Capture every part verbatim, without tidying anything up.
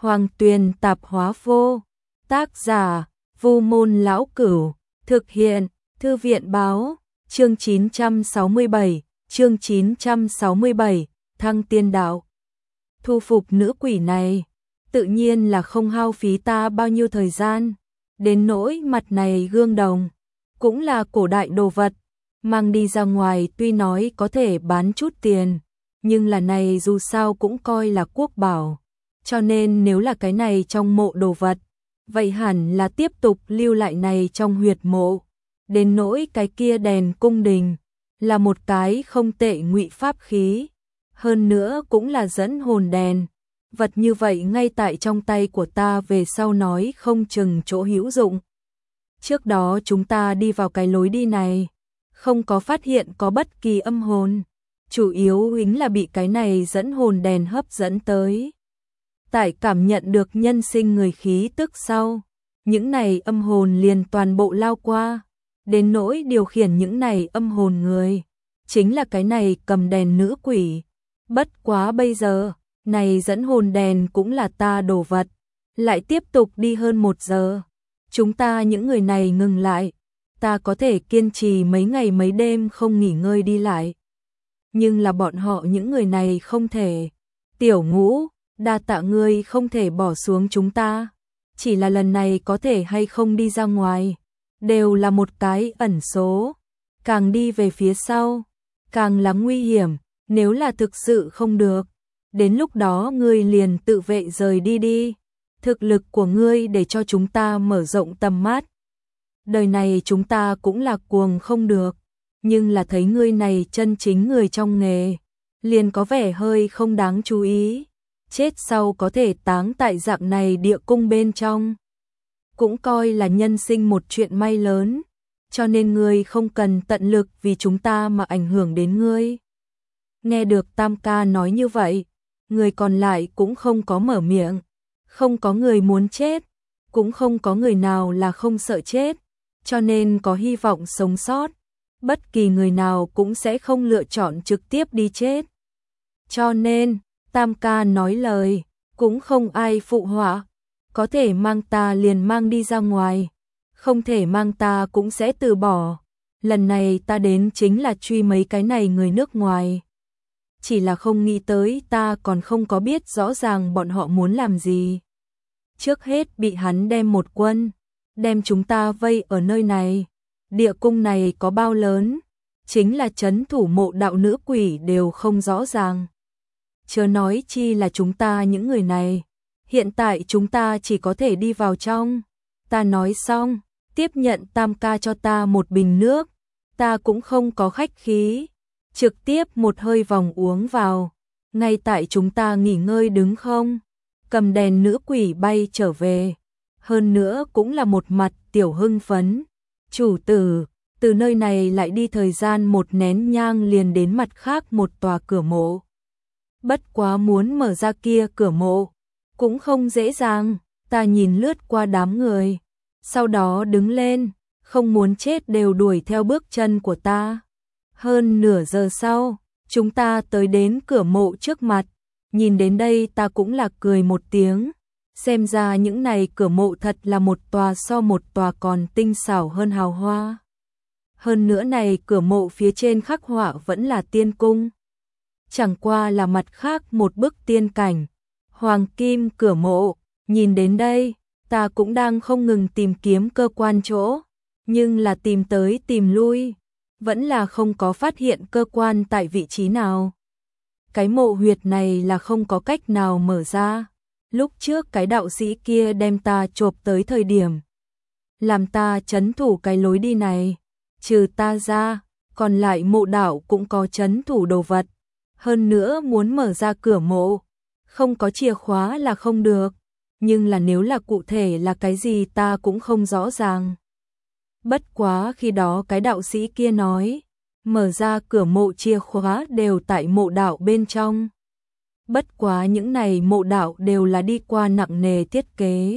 Hoàng Tuyền Tạp Hóa Vô. Tác giả: Vu Môn Lão Cửu. Thực hiện: Thư viện Báo. Chương chín trăm sáu mươi bảy, chương chín trăm sáu mươi bảy, Thăng Tiên Đạo. Thu phục nữ quỷ này, tự nhiên là không hao phí ta bao nhiêu thời gian. Đến nỗi mặt này gương đồng, cũng là cổ đại đồ vật, mang đi ra ngoài tuy nói có thể bán chút tiền, nhưng là này dù sao cũng coi là quốc bảo, cho nên nếu là cái này trong mộ đồ vật, vậy hẳn là tiếp tục lưu lại này trong huyệt mộ. Đến nỗi cái kia đèn cung đình, là một cái không tệ ngụy pháp khí, hơn nữa cũng là dẫn hồn đèn. Vật như vậy ngay tại trong tay của ta về sau nói không chừng chỗ hữu dụng. Trước đó chúng ta đi vào cái lối đi này, không có phát hiện có bất kỳ âm hồn, chủ yếu chính là bị cái này dẫn hồn đèn hấp dẫn tới. Tại cảm nhận được nhân sinh người khí tức sau, những này âm hồn liền toàn bộ lao qua, đến nỗi điều khiển những này âm hồn người, chính là cái này cầm đèn nữ quỷ. Bất quá bây giờ, này dẫn hồn đèn cũng là ta đồ vật, lại tiếp tục đi hơn một giờ. Chúng ta những người này ngừng lại, ta có thể kiên trì mấy ngày mấy đêm không nghỉ ngơi đi lại. Nhưng là bọn họ những người này không thể. Tiểu Ngũ, đa tạ ngươi không thể bỏ xuống chúng ta. Chỉ là lần này có thể hay không đi ra ngoài, đều là một cái ẩn số. Càng đi về phía sau, càng là nguy hiểm, nếu là thực sự không được. Đến lúc đó ngươi liền tự vệ rời đi đi. Thực lực của ngươi để cho chúng ta mở rộng tầm mắt. Đời này chúng ta cũng là cuồng không được, nhưng là thấy ngươi này chân chính người trong nghề, liền có vẻ hơi không đáng chú ý. Chết sau có thể táng tại dạng này địa cung bên trong, cũng coi là nhân sinh một chuyện may lớn, cho nên ngươi không cần tận lực vì chúng ta mà ảnh hưởng đến ngươi. Nghe được Tam ca nói như vậy, người còn lại cũng không có mở miệng, không có người muốn chết, cũng không có người nào là không sợ chết, cho nên có hy vọng sống sót, bất kỳ người nào cũng sẽ không lựa chọn trực tiếp đi chết. Cho nên, Tam ca nói lời, cũng không ai phụ họa, có thể mang ta liền mang đi ra ngoài, không thể mang ta cũng sẽ từ bỏ. Lần này ta đến chính là truy mấy cái này người nước ngoài. Chỉ là không nghĩ tới ta còn không có biết rõ ràng bọn họ muốn làm gì. Trước hết bị hắn đem một quân, đem chúng ta vây ở nơi này. Địa cung này có bao lớn, chính là trấn thủ mộ đạo nữ quỷ đều không rõ ràng. Chớ nói chi là chúng ta những người này. Hiện tại chúng ta chỉ có thể đi vào trong. Ta nói xong, tiếp nhận Tam ca cho ta một bình nước. Ta cũng không có khách khí, trực tiếp một hơi vòng uống vào. Ngay tại chúng ta nghỉ ngơi đứng không, cầm đèn nữ quỷ bay trở về. Hơn nữa cũng là một mặt tiểu hưng phấn. Chủ tử, từ nơi này lại đi thời gian một nén nhang liền đến mặt khác một tòa cửa mộ. Bất quá muốn mở ra kia cửa mộ, cũng không dễ dàng. Ta nhìn lướt qua đám người, sau đó đứng lên, không muốn chết đều đuổi theo bước chân của ta. Hơn nửa giờ sau, chúng ta tới đến cửa mộ trước mặt. Nhìn đến đây ta cũng là cười một tiếng. Xem ra những này cửa mộ thật là một tòa so một tòa còn tinh xảo hơn hào hoa. Hơn nữa này cửa mộ phía trên khắc họa vẫn là tiên cung. Chẳng qua là mặt khác một bức tiên cảnh. Hoàng kim cửa mộ. Nhìn đến đây, ta cũng đang không ngừng tìm kiếm cơ quan chỗ. Nhưng là tìm tới tìm lui, vẫn là không có phát hiện cơ quan tại vị trí nào. Cái mộ huyệt này là không có cách nào mở ra. Lúc trước cái đạo sĩ kia đem ta chộp tới thời điểm, làm ta trấn thủ cái lối đi này. Trừ ta ra, còn lại mộ đạo cũng có trấn thủ đồ vật. Hơn nữa muốn mở ra cửa mộ, không có chìa khóa là không được. Nhưng là nếu là cụ thể là cái gì ta cũng không rõ ràng. Bất quá khi đó cái đạo sĩ kia nói, mở ra cửa mộ chìa khóa đều tại mộ đạo bên trong. Bất quá những này mộ đạo đều là đi qua nặng nề thiết kế.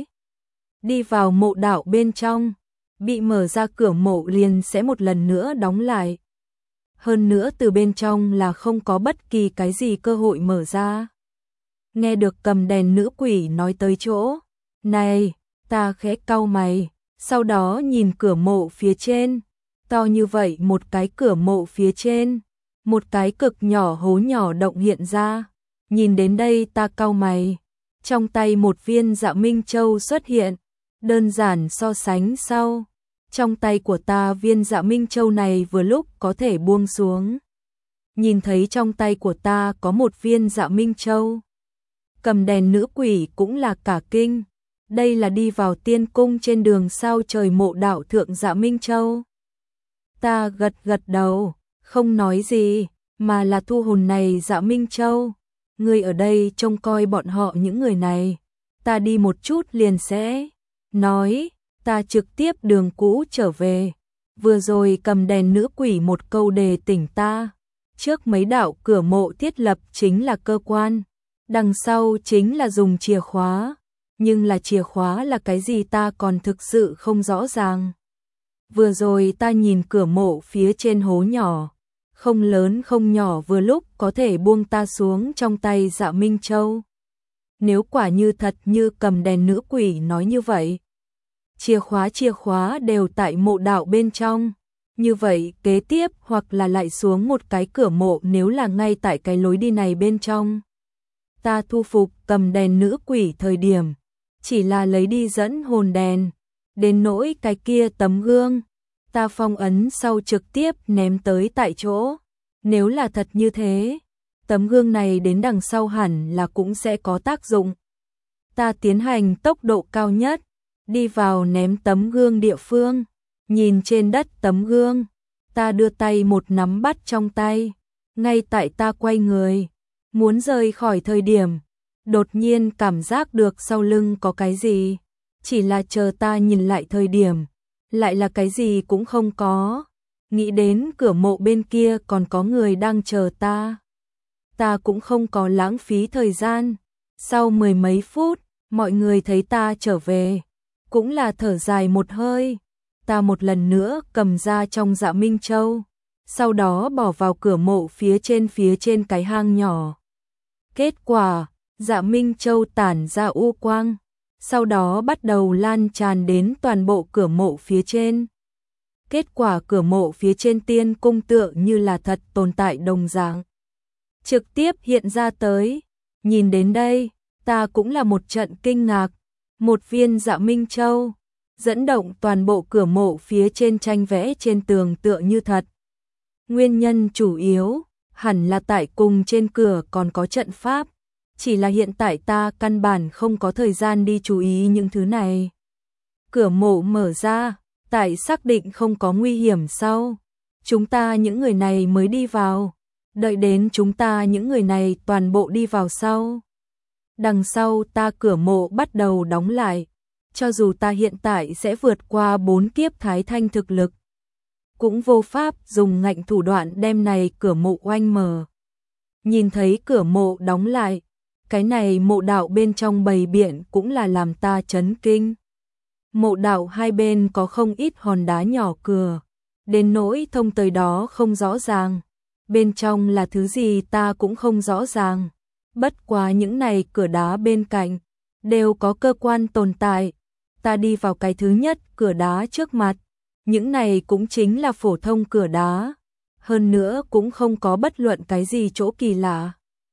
Đi vào mộ đạo bên trong, bị mở ra cửa mộ liền sẽ một lần nữa đóng lại. Hơn nữa từ bên trong là không có bất kỳ cái gì cơ hội mở ra. Nghe được cầm đèn nữ quỷ nói tới chỗ này, ta khẽ cau mày, sau đó nhìn cửa mộ phía trên, to như vậy một cái cửa mộ phía trên, một cái cực nhỏ hố nhỏ động hiện ra. Nhìn đến đây ta cau mày, trong tay một viên Dạ Minh Châu xuất hiện, đơn giản so sánh sau, trong tay của ta viên Dạ Minh Châu này vừa lúc có thể buông xuống. Nhìn thấy trong tay của ta có một viên Dạ Minh Châu, cầm đèn nữ quỷ cũng là cả kinh, đây là đi vào tiên cung trên đường sao trời mộ đạo thượng Dạ Minh Châu. Ta gật gật đầu, không nói gì, mà là thu hồn này Dạ Minh Châu. Ngươi ở đây trông coi bọn họ những người này, ta đi một chút liền sẽ nói, ta trực tiếp đường cũ trở về. Vừa rồi cầm đèn nữ quỷ một câu đề tỉnh ta, trước mấy đạo cửa mộ thiết lập chính là cơ quan, đằng sau chính là dùng chìa khóa, nhưng là chìa khóa là cái gì ta còn thực sự không rõ ràng. Vừa rồi ta nhìn cửa mộ phía trên hố nhỏ, không lớn không nhỏ vừa lúc có thể buông ta xuống trong tay Dạ Minh Châu. Nếu quả như thật như cầm đèn nữ quỷ nói như vậy, chìa khóa chìa khóa đều tại mộ đạo bên trong, như vậy kế tiếp hoặc là lại xuống một cái cửa mộ nếu là ngay tại cái lối đi này bên trong. Ta thu phục cầm đèn nữ quỷ thời điểm, chỉ là lấy đi dẫn hồn đèn, đến nỗi cái kia tấm gương, ta phong ấn sau trực tiếp ném tới tại chỗ. Nếu là thật như thế, tấm gương này đến đằng sau hẳn là cũng sẽ có tác dụng. Ta tiến hành tốc độ cao nhất, đi vào ném tấm gương địa phương, nhìn trên đất tấm gương, ta đưa tay một nắm bắt trong tay, ngay tại ta quay người, muốn rời khỏi thời điểm, đột nhiên cảm giác được sau lưng có cái gì, chỉ là chờ ta nhìn lại thời điểm, lại là cái gì cũng không có. Nghĩ đến cửa mộ bên kia còn có người đang chờ ta, ta cũng không có lãng phí thời gian. Sau mười mấy phút, mọi người thấy ta trở về, cũng là thở dài một hơi. Ta một lần nữa cầm ra trong Dạ Minh Châu, sau đó bỏ vào cửa mộ phía trên phía trên cái hang nhỏ. Kết quả, Dạ Minh Châu tản ra u quang, sau đó bắt đầu lan tràn đến toàn bộ cửa mộ phía trên. Kết quả cửa mộ phía trên tiên cung tựa như là thật tồn tại đồng dạng, trực tiếp hiện ra tới. Nhìn đến đây, ta cũng là một trận kinh ngạc, một viên Dạ Minh Châu dẫn động toàn bộ cửa mộ phía trên tranh vẽ trên tường tựa như thật. Nguyên nhân chủ yếu hẳn là tại cùng trên cửa còn có trận pháp, chỉ là hiện tại ta căn bản không có thời gian đi chú ý những thứ này. Cửa mộ mở ra, tại xác định không có nguy hiểm sau, chúng ta những người này mới đi vào, đợi đến chúng ta những người này toàn bộ đi vào sau. Đằng sau ta cửa mộ bắt đầu đóng lại, cho dù ta hiện tại sẽ vượt qua bốn kiếp thái thanh thực lực, cũng vô pháp dùng ngạnh thủ đoạn đem này cửa mộ oanh mở. Nhìn thấy cửa mộ đóng lại, cái này mộ đạo bên trong bầy biện cũng là làm ta chấn kinh. Mộ đạo hai bên có không ít hòn đá nhỏ cửa, đến nỗi thông tới đó không rõ ràng, bên trong là thứ gì ta cũng không rõ ràng. Bất quá những này cửa đá bên cạnh đều có cơ quan tồn tại. Ta đi vào cái thứ nhất cửa đá trước mặt, những này cũng chính là phổ thông cửa đá, hơn nữa cũng không có bất luận cái gì chỗ kỳ lạ.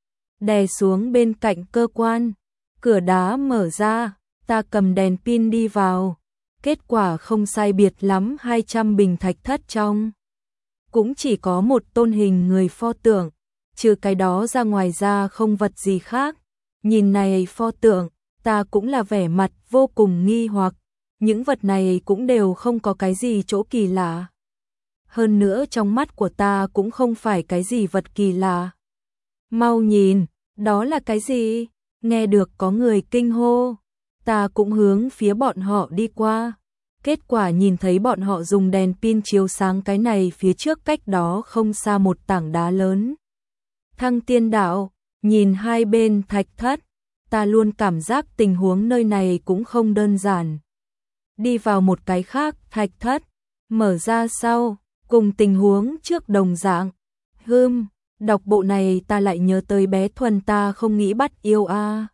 Đè xuống bên cạnh cơ quan, cửa đá mở ra, ta cầm đèn pin đi vào, kết quả không sai biệt lắm hai trăm bình thạch thất trong. Cũng chỉ có một tôn hình người pho tượng, trừ cái đó ra ngoài ra không vật gì khác. Nhìn này pho tượng, ta cũng là vẻ mặt vô cùng nghi hoặc, những vật này cũng đều không có cái gì chỗ kỳ lạ. Hơn nữa trong mắt của ta cũng không phải cái gì vật kỳ lạ. Mau nhìn, đó là cái gì? Nghe được có người kinh hô, ta cũng hướng phía bọn họ đi qua. Kết quả nhìn thấy bọn họ dùng đèn pin chiếu sáng cái này phía trước cách đó không xa một tảng đá lớn. Thăng Tiên Đạo, nhìn hai bên thạch thất, ta luôn cảm giác tình huống nơi này cũng không đơn giản. Đi vào một cái khác thạch thất, mở ra sau, cùng tình huống trước đồng dạng. Hừm, Đọc bộ này ta lại nhớ tới bé Thuần ta không nghĩ bắt yêu a.